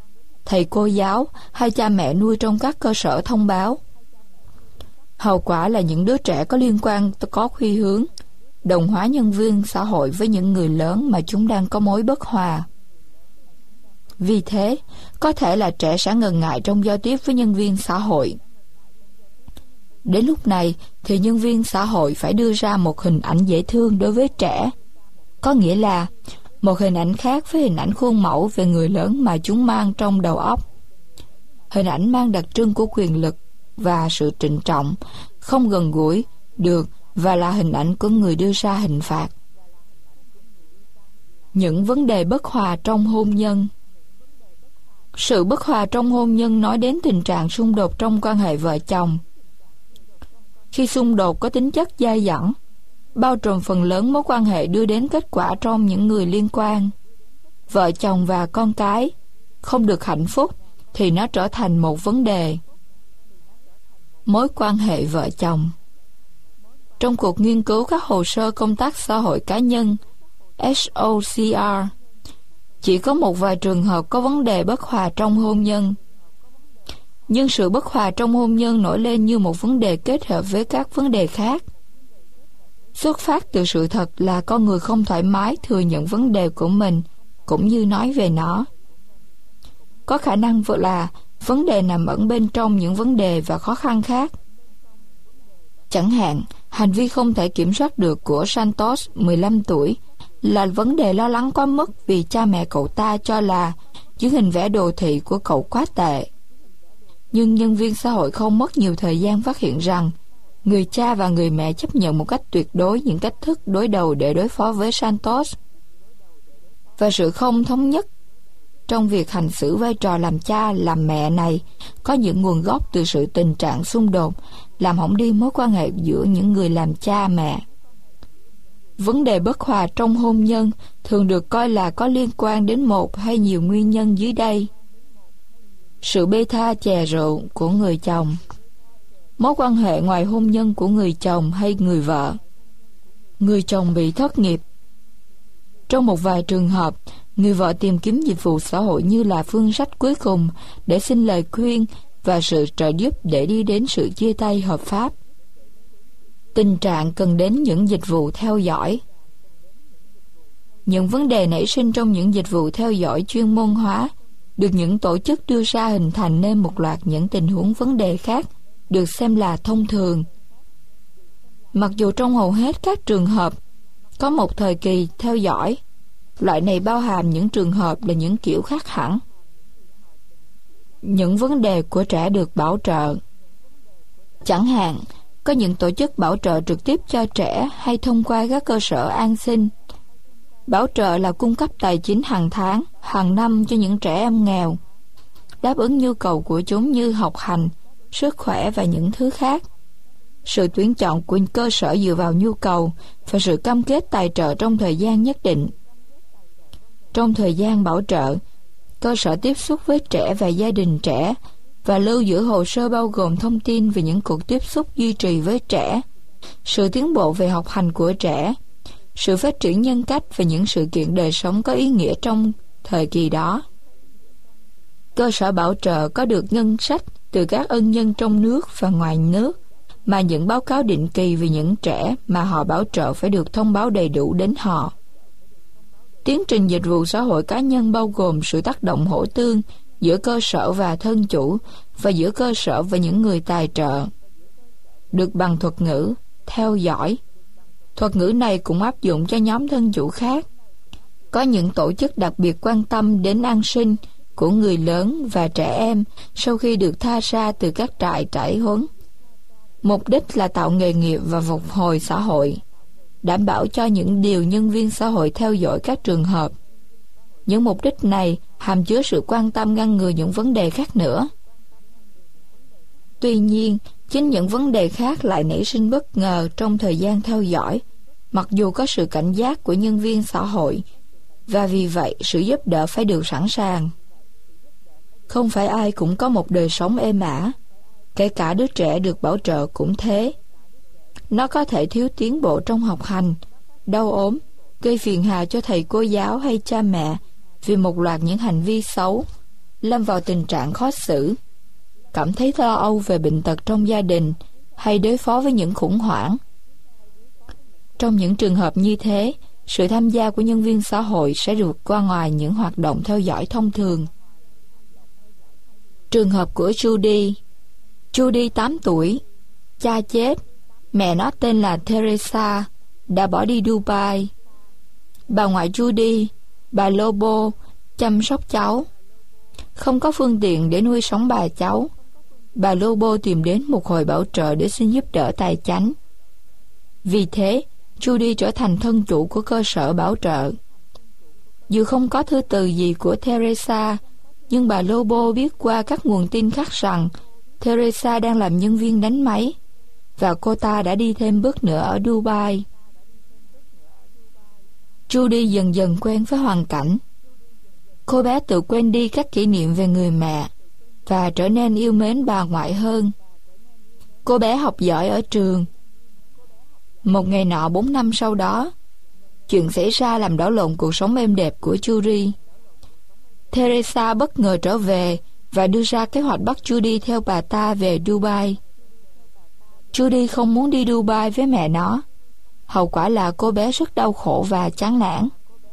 A: thầy cô giáo hay cha mẹ nuôi trong các cơ sở thông báo. Hậu quả là những đứa trẻ có liên quan có khuynh hướng đồng hóa nhân viên xã hội với những người lớn mà chúng đang có mối bất hòa. Vì thế, có thể là trẻ sẽ ngần ngại trong giao tiếp với nhân viên xã hội. Đến lúc này thì nhân viên xã hội phải đưa ra một hình ảnh dễ thương đối với trẻ, có nghĩa là một hình ảnh khác với hình ảnh khuôn mẫu về người lớn mà chúng mang trong đầu óc. Hình ảnh mang đặc trưng của quyền lực và sự trịnh trọng, không gần gũi được và là hình ảnh của người đưa ra hình phạt. Những vấn đề bất hòa trong hôn nhân. Sự bất hòa trong hôn nhân nói đến tình trạng xung đột trong quan hệ vợ chồng. Khi xung đột có tính chất dai dẳng, bao trùm phần lớn mối quan hệ đưa đến kết quả trong những người liên quan, vợ chồng và con cái, không được hạnh phúc thì nó trở thành một vấn đề. Mối quan hệ vợ chồng. Trong cuộc nghiên cứu các hồ sơ công tác xã hội cá nhân SOCR, chỉ có một vài trường hợp có vấn đề bất hòa trong hôn nhân. Nhưng sự bất hòa trong hôn nhân nổi lên như một vấn đề kết hợp với các vấn đề khác. Xuất phát từ sự thật là con người không thoải mái thừa nhận vấn đề của mình cũng như nói về nó. Có khả năng là vấn đề nằm ẩn bên trong những vấn đề và khó khăn khác. Chẳng hạn, hành vi không thể kiểm soát được của Santos, 15 tuổi, là vấn đề lo lắng quá mức vì cha mẹ cậu ta cho là những hình vẽ đồ thị của cậu quá tệ. Nhưng nhân viên xã hội không mất nhiều thời gian phát hiện rằng người cha và người mẹ chấp nhận một cách tuyệt đối những cách thức đối đầu để đối phó với Santos. Và sự không thống nhất trong việc hành xử vai trò làm cha, làm mẹ này có những nguồn gốc từ sự tình trạng xung đột, làm hỏng đi mối quan hệ giữa những người làm cha mẹ. Vấn đề bất hòa trong hôn nhân thường được coi là có liên quan đến một hay nhiều nguyên nhân dưới đây. Sự bê tha chè rượu của người chồng, mối quan hệ ngoài hôn nhân của người chồng hay người vợ, người chồng bị thất nghiệp. Trong một vài trường hợp, người vợ tìm kiếm dịch vụ xã hội như là phương sách cuối cùng để xin lời khuyên và sự trợ giúp để đi đến sự chia tay hợp pháp. Tình trạng cần đến những dịch vụ theo dõi. Những vấn đề nảy sinh trong những dịch vụ theo dõi chuyên môn hóa được những tổ chức đưa ra hình thành nên một loạt những tình huống vấn đề khác được xem là thông thường. Mặc dù trong hầu hết các trường hợp có một thời kỳ theo dõi, loại này bao hàm những trường hợp là những kiểu khác hẳn. Những vấn đề của trẻ được bảo trợ. Chẳng hạn, có những tổ chức bảo trợ trực tiếp cho trẻ hay thông qua các cơ sở an sinh. Bảo trợ là cung cấp tài chính hàng tháng, hàng năm cho những trẻ em nghèo, đáp ứng nhu cầu của chúng như học hành, sức khỏe và những thứ khác. Sự tuyển chọn của cơ sở dựa vào nhu cầu và sự cam kết tài trợ trong thời gian nhất định. Trong thời gian bảo trợ, cơ sở tiếp xúc với trẻ và gia đình trẻ và lưu giữ hồ sơ bao gồm thông tin về những cuộc tiếp xúc duy trì với trẻ, sự tiến bộ về học hành của trẻ, sự phát triển nhân cách và những sự kiện đời sống có ý nghĩa trong thời kỳ đó. Cơ sở bảo trợ có được ngân sách từ các ân nhân trong nước và ngoài nước, mà những báo cáo định kỳ về những trẻ mà họ bảo trợ phải được thông báo đầy đủ đến họ. Tiến trình dịch vụ xã hội cá nhân bao gồm sự tác động hỗ tương giữa cơ sở và thân chủ và giữa cơ sở và những người tài trợ, được bằng thuật ngữ theo dõi. Thuật ngữ này cũng áp dụng cho nhóm thân chủ khác. Có những tổ chức đặc biệt quan tâm đến an sinh của người lớn và trẻ em sau khi được tha ra từ các trại trải huấn. Mục đích là tạo nghề nghiệp và phục hồi xã hội, đảm bảo cho những điều nhân viên xã hội theo dõi các trường hợp. Những mục đích này hàm chứa sự quan tâm ngăn ngừa những vấn đề khác nữa. Tuy nhiên, chính những vấn đề khác lại nảy sinh bất ngờ trong thời gian theo dõi, mặc dù có sự cảnh giác của nhân viên xã hội, và vì vậy sự giúp đỡ phải được sẵn sàng. Không phải ai cũng có một đời sống êm ả, kể cả đứa trẻ được bảo trợ cũng thế. Nó có thể thiếu tiến bộ trong học hành, đau ốm, gây phiền hà cho thầy cô giáo hay cha mẹ vì một loạt những hành vi xấu, lâm vào tình trạng khó xử, cảm thấy lo âu về bệnh tật trong gia đình hay đối phó với những khủng hoảng. Trong những trường hợp như thế, sự tham gia của nhân viên xã hội sẽ vượt qua ngoài những hoạt động theo dõi thông thường. Trường hợp của Judy. Judy 8 tuổi, cha chết, mẹ nó tên là Teresa, đã bỏ đi Dubai. Bà ngoại Judy, bà Lobo, chăm sóc cháu. Không có phương tiện để nuôi sống bà cháu, bà Lobo tìm đến một hội bảo trợ để xin giúp đỡ tài chánh. Vì thế, Judy trở thành thân chủ của cơ sở bảo trợ. Dù không có thư từ gì của Teresa, nhưng bà Lobo biết qua các nguồn tin khác rằng Teresa đang làm nhân viên đánh máy, và cô ta đã đi thêm bước nữa ở Dubai. Judy dần dần quen với hoàn cảnh. Cô bé tự quên đi các kỷ niệm về người mẹ và trở nên yêu mến bà ngoại hơn. Cô bé học giỏi ở trường. Một ngày nọ 4 năm sau đó, chuyện xảy ra làm đảo lộn cuộc sống êm đẹp của Judy. Teresa bất ngờ trở về và đưa ra kế hoạch bắt Judy theo bà ta về Dubai. Judy không muốn đi Dubai với mẹ nó. Hậu quả là cô bé rất đau khổ và chán nản.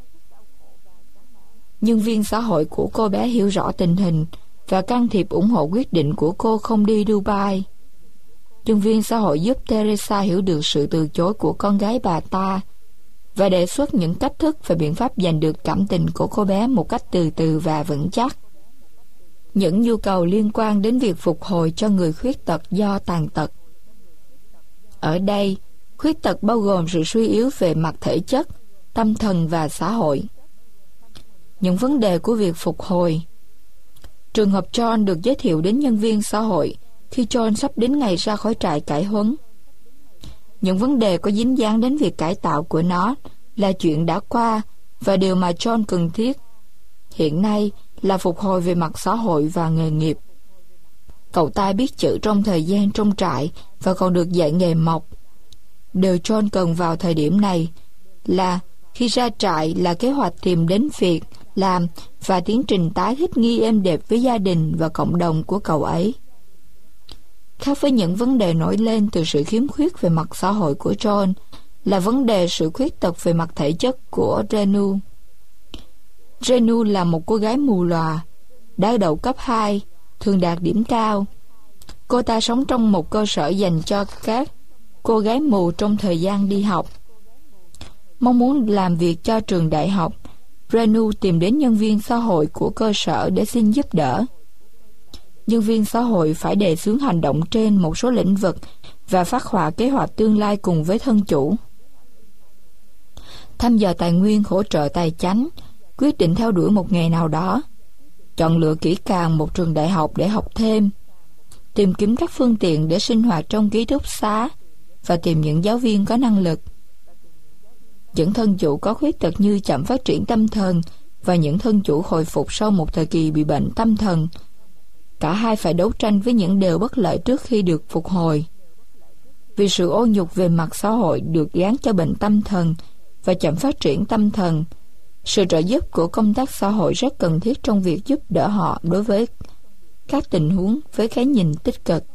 A: Nhân viên xã hội của cô bé hiểu rõ tình hình và can thiệp ủng hộ quyết định của cô không đi Dubai. Nhân viên xã hội giúp Teresa hiểu được sự từ chối của con gái bà ta và đề xuất những cách thức và biện pháp giành được cảm tình của cô bé một cách từ từ và vững chắc. Những nhu cầu liên quan đến việc phục hồi cho người khuyết tật do tàn tật. Ở đây, khuyết tật bao gồm sự suy yếu về mặt thể chất, tâm thần và xã hội. Những vấn đề của việc phục hồi. Trường hợp John được giới thiệu đến nhân viên xã hội khi John sắp đến ngày ra khỏi trại cải huấn. Những vấn đề có dính dáng đến việc cải tạo của nó là chuyện đã qua, và điều mà John cần thiết hiện nay là phục hồi về mặt xã hội và nghề nghiệp. Cậu ta biết chữ trong thời gian trong trại và còn được dạy nghề mộc. Điều John cần vào thời điểm này là khi ra trại là kế hoạch tìm đến việc làm và tiến trình tái thích nghi êm đẹp với gia đình và cộng đồng của cậu ấy. Khác với những vấn đề nổi lên từ sự khiếm khuyết về mặt xã hội của John là vấn đề sự khuyết tật về mặt thể chất của Renu. Renu là một cô gái mù lòa, đã đậu cấp 2, thường đạt điểm cao. Cô ta sống trong một cơ sở dành cho các cô gái mù trong thời gian đi học. Mong muốn làm việc cho trường đại học, Renu tìm đến nhân viên xã hội của cơ sở để xin giúp đỡ. Nhân viên xã hội phải đề xướng hành động trên một số lĩnh vực và phát họa kế hoạch tương lai cùng với thân chủ. Thăm dò tài nguyên hỗ trợ tài chánh, quyết định theo đuổi một nghề nào đó, chọn lựa kỹ càng một trường đại học để học thêm, tìm kiếm các phương tiện để sinh hoạt trong ký túc xá và tìm những giáo viên có năng lực. Những thân chủ có khuyết tật như chậm phát triển tâm thần và những thân chủ hồi phục sau một thời kỳ bị bệnh tâm thần, cả hai phải đấu tranh với những điều bất lợi trước khi được phục hồi. Vì sự ô nhục về mặt xã hội được gán cho bệnh tâm thần và chậm phát triển tâm thần, sự trợ giúp của công tác xã hội rất cần thiết trong việc giúp đỡ họ đối với các tình huống với cái nhìn tích cực.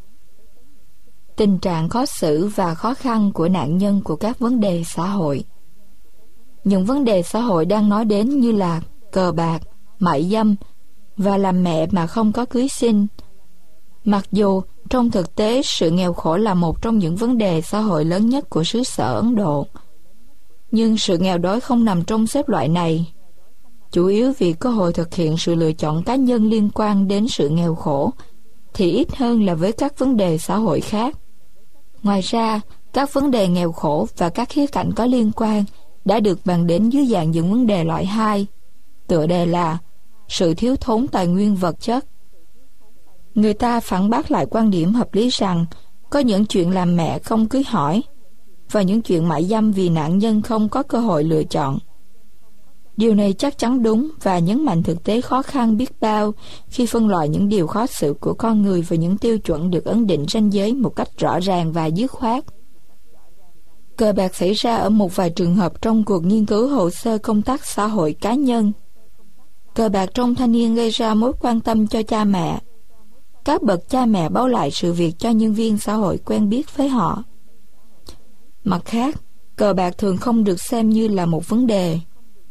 A: Tình trạng khó xử và khó khăn của nạn nhân của các vấn đề xã hội. Những vấn đề xã hội đang nói đến như là cờ bạc, mại dâm và làm mẹ mà không có cưới xin. Mặc dù trong thực tế sự nghèo khổ là một trong những vấn đề xã hội lớn nhất của xứ sở Ấn Độ, nhưng sự nghèo đói không nằm trong xếp loại này, chủ yếu vì cơ hội thực hiện sự lựa chọn cá nhân liên quan đến sự nghèo khổ thì ít hơn là với các vấn đề xã hội khác. Ngoài ra, các vấn đề nghèo khổ và các khía cạnh có liên quan đã được bàn đến dưới dạng những vấn đề loại 2, tựa đề là sự thiếu thốn tài nguyên vật chất. Người ta phản bác lại quan điểm hợp lý rằng có những chuyện làm mẹ không cưới hỏi và những chuyện mại dâm vì nạn nhân không có cơ hội lựa chọn. Điều này chắc chắn đúng và nhấn mạnh thực tế khó khăn biết bao khi phân loại những điều khó xử của con người và những tiêu chuẩn được ấn định ranh giới một cách rõ ràng và dứt khoát. Cờ bạc xảy ra ở một vài trường hợp trong cuộc nghiên cứu hồ sơ công tác xã hội cá nhân. Cờ bạc trong thanh niên gây ra mối quan tâm cho cha mẹ. Các bậc cha mẹ báo lại sự việc cho nhân viên xã hội quen biết với họ. Mặt khác, cờ bạc thường không được xem như là một vấn đề.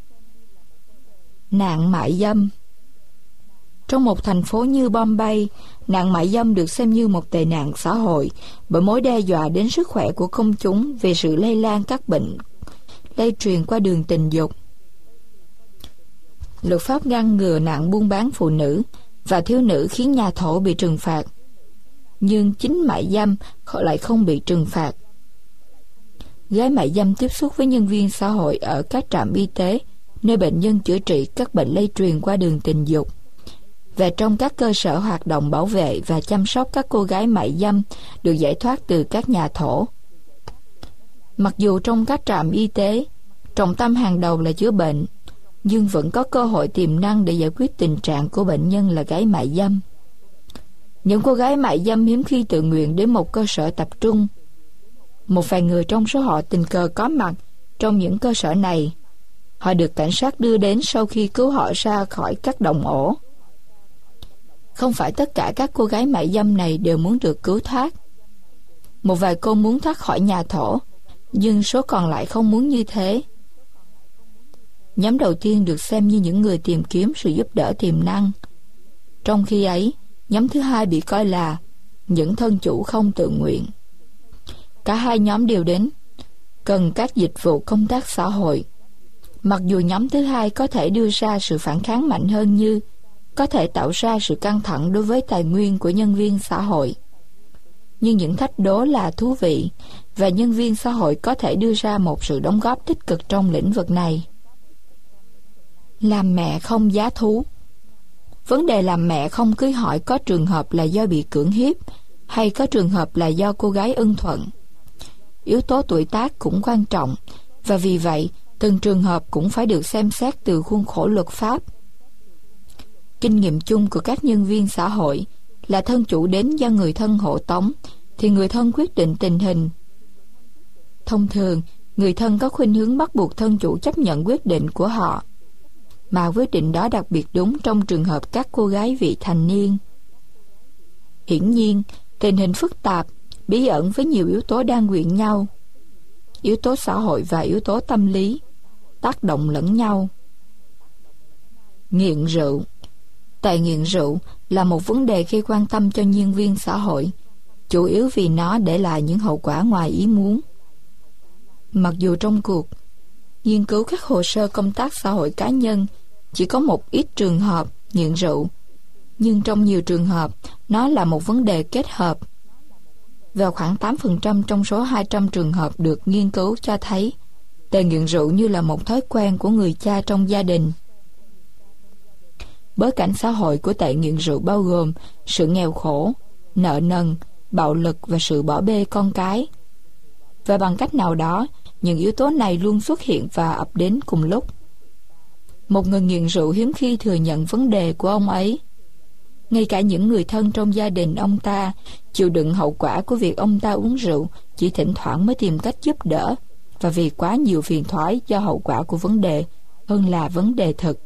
A: Nạn mại dâm. Trong một thành phố như Bombay, nạn mại dâm được xem như một tệ nạn xã hội bởi mối đe dọa đến sức khỏe của công chúng về sự lây lan các bệnh lây truyền qua đường tình dục. Luật pháp ngăn ngừa nạn buôn bán phụ nữ và thiếu nữ khiến nhà thổ bị trừng phạt, nhưng chính mại dâm lại không bị trừng phạt. Gái mại dâm tiếp xúc với nhân viên xã hội ở các trạm y tế, nơi bệnh nhân chữa trị các bệnh lây truyền qua đường tình dục, và trong các cơ sở hoạt động bảo vệ và chăm sóc các cô gái mại dâm được giải thoát từ các nhà thổ. Mặc dù trong các trạm y tế, trọng tâm hàng đầu là chữa bệnh, nhưng vẫn có cơ hội tiềm năng để giải quyết tình trạng của bệnh nhân là gái mại dâm. Những cô gái mại dâm hiếm khi tự nguyện đến một cơ sở tập trung. Một vài người trong số họ tình cờ có mặt trong những cơ sở này. Họ được cảnh sát đưa đến sau khi cứu họ ra khỏi các động ổ. Không phải tất cả các cô gái mại dâm này đều muốn được cứu thoát. Một vài cô muốn thoát khỏi nhà thổ, nhưng số còn lại không muốn như thế. Nhóm đầu tiên được xem như những người tìm kiếm sự giúp đỡ tiềm năng. Trong khi ấy, nhóm thứ hai bị coi là những thân chủ không tự nguyện. Cả hai nhóm đều đến cần các dịch vụ công tác xã hội. Mặc dù nhóm thứ hai có thể đưa ra sự phản kháng mạnh hơn, như có thể tạo ra sự căng thẳng đối với tài nguyên của nhân viên xã hội. Nhưng những thách đố là thú vị, và nhân viên xã hội có thể đưa ra một sự đóng góp tích cực trong lĩnh vực này. Làm mẹ không giá thú. Vấn đề làm mẹ không cưới hỏi có trường hợp là do bị cưỡng hiếp, hay có trường hợp là do cô gái ưng thuận. Yếu tố tuổi tác cũng quan trọng, và vì vậy từng trường hợp cũng phải được xem xét từ khuôn khổ luật pháp. Kinh nghiệm chung của các nhân viên xã hội là thân chủ đến do người thân hộ tống, thì người thân quyết định tình hình. Thông thường, người thân có khuynh hướng bắt buộc thân chủ chấp nhận quyết định của họ, mà quyết định đó đặc biệt đúng trong trường hợp các cô gái vị thành niên. Hiển nhiên, tình hình phức tạp, bí ẩn với nhiều yếu tố đang quyện nhau. Yếu tố xã hội và yếu tố tâm lý tác động lẫn nhau. Nghiện rượu. Tệ nghiện rượu là một vấn đề gây quan tâm cho nhân viên xã hội, chủ yếu vì nó để lại những hậu quả ngoài ý muốn. Mặc dù trong cuộc nghiên cứu các hồ sơ công tác xã hội cá nhân chỉ có một ít trường hợp nghiện rượu, nhưng trong nhiều trường hợp nó là một vấn đề kết hợp. Và khoảng 8% trong số 200 trường hợp được nghiên cứu cho thấy tệ nghiện rượu như là một thói quen của người cha trong gia đình. Bối cảnh xã hội của tệ nghiện rượu bao gồm sự nghèo khổ, nợ nần, bạo lực và sự bỏ bê con cái. Và bằng cách nào đó, những yếu tố này luôn xuất hiện và ập đến cùng lúc. Một người nghiện rượu hiếm khi thừa nhận vấn đề của ông ấy. Ngay cả những người thân trong gia đình ông ta chịu đựng hậu quả của việc ông ta uống rượu chỉ thỉnh thoảng mới tìm cách giúp đỡ, và vì quá nhiều phiền toái do hậu quả của vấn đề hơn là vấn đề thực.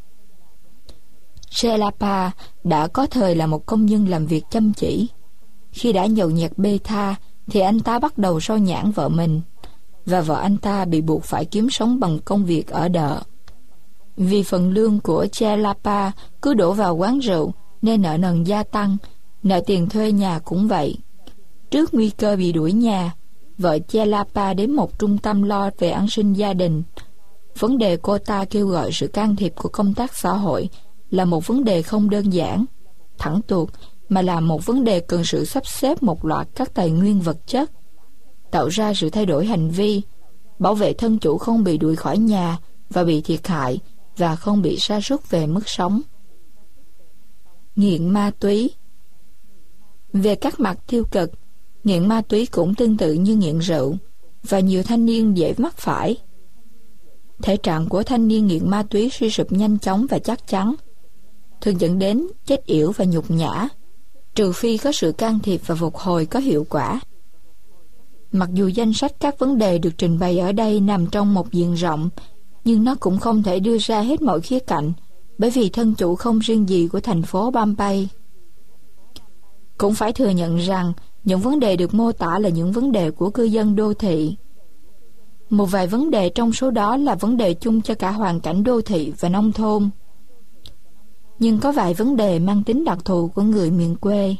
A: Shelapa đã có thời là một công nhân làm việc chăm chỉ. Khi đã nhậu nhẹt bê tha thì anh ta bắt đầu sao nhãng vợ mình, và vợ anh ta bị buộc phải kiếm sống bằng công việc ở đợ. Vì phần lương của Shelapa cứ đổ vào quán rượu nên nợ nần gia tăng, nợ tiền thuê nhà cũng vậy. Trước nguy cơ bị đuổi nhà, vợ Shelapa đến một trung tâm lo về an sinh gia đình. Vấn đề cô ta kêu gọi sự can thiệp của công tác xã hội là một vấn đề không đơn giản, thẳng tuột, mà là một vấn đề cần sự sắp xếp một loạt các tài nguyên vật chất, tạo ra sự thay đổi hành vi, bảo vệ thân chủ không bị đuổi khỏi nhà và bị thiệt hại, và không bị sa sút về mức sống. Nghiện ma túy. Về các mặt tiêu cực, nghiện ma túy cũng tương tự như nghiện rượu, và nhiều thanh niên dễ mắc phải. Thể trạng của thanh niên nghiện ma túy suy sụp nhanh chóng và chắc chắn, thường dẫn đến chết yểu và nhục nhã, trừ phi có sự can thiệp và phục hồi có hiệu quả. Mặc dù danh sách các vấn đề được trình bày ở đây nằm trong một diện rộng, nhưng nó cũng không thể đưa ra hết mọi khía cạnh bởi vì thân chủ không riêng gì của thành phố Bombay. Cũng phải thừa nhận rằng những vấn đề được mô tả là những vấn đề của cư dân đô thị. Một vài vấn đề trong số đó là vấn đề chung cho cả hoàn cảnh đô thị và nông thôn. Nhưng có vài vấn đề mang tính đặc thù của người miền quê.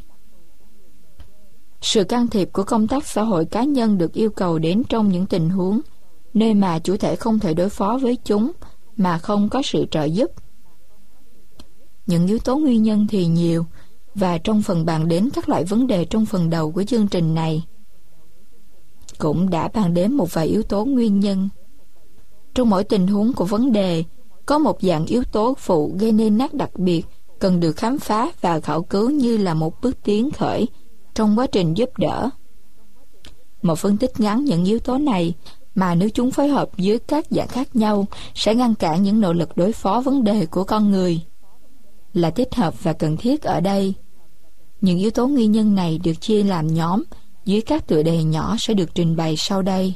A: Sự can thiệp của công tác xã hội cá nhân được yêu cầu đến trong những tình huống nơi mà chủ thể không thể đối phó với chúng mà không có sự trợ giúp. Những yếu tố nguyên nhân thì nhiều, và trong phần bàn đến các loại vấn đề trong phần đầu của chương trình này cũng đã bàn đến một vài yếu tố nguyên nhân. Trong mỗi tình huống của vấn đề, có một dạng yếu tố phụ gây nên nét đặc biệt cần được khám phá và khảo cứu như là một bước tiến khởi trong quá trình giúp đỡ. Một phân tích ngắn những yếu tố này mà nếu chúng phối hợp với các dạng khác nhau sẽ ngăn cản những nỗ lực đối phó vấn đề của con người là thích hợp và cần thiết ở đây. Những yếu tố nguyên nhân này được chia làm nhóm dưới các tựa đề nhỏ sẽ được trình bày sau đây.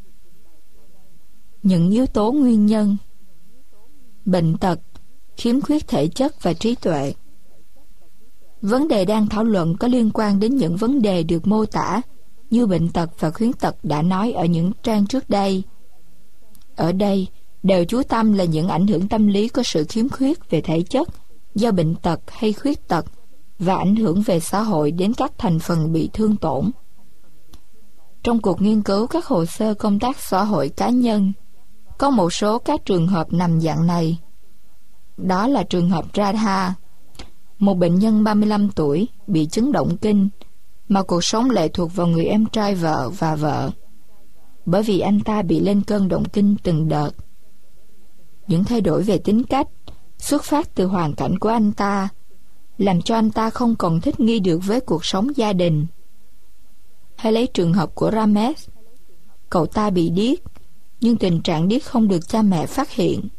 A: Những yếu tố nguyên nhân: bệnh tật, khiếm khuyết thể chất và trí tuệ. Vấn đề đang thảo luận có liên quan đến những vấn đề được mô tả như bệnh tật và khuyết tật đã nói ở những trang trước đây. Ở đây đều chú tâm là những ảnh hưởng tâm lý có sự khiếm khuyết về thể chất do bệnh tật hay khuyết tật và ảnh hưởng về xã hội đến các thành phần bị thương tổn. Trong cuộc nghiên cứu các hồ sơ công tác xã hội cá nhân, có một số các trường hợp nằm dạng này. Đó là trường hợp Radha, một bệnh nhân 35 tuổi bị chứng động kinh, mà cuộc sống lệ thuộc vào người em trai vợ và vợ, bởi vì anh ta bị lên cơn động kinh từng đợt. Những thay đổi về tính cách xuất phát từ hoàn cảnh của anh ta làm cho anh ta không còn thích nghi được với cuộc sống gia đình. Hay lấy trường hợp của Ramesh, cậu ta bị điếc, nhưng tình trạng điếc không được cha mẹ phát hiện.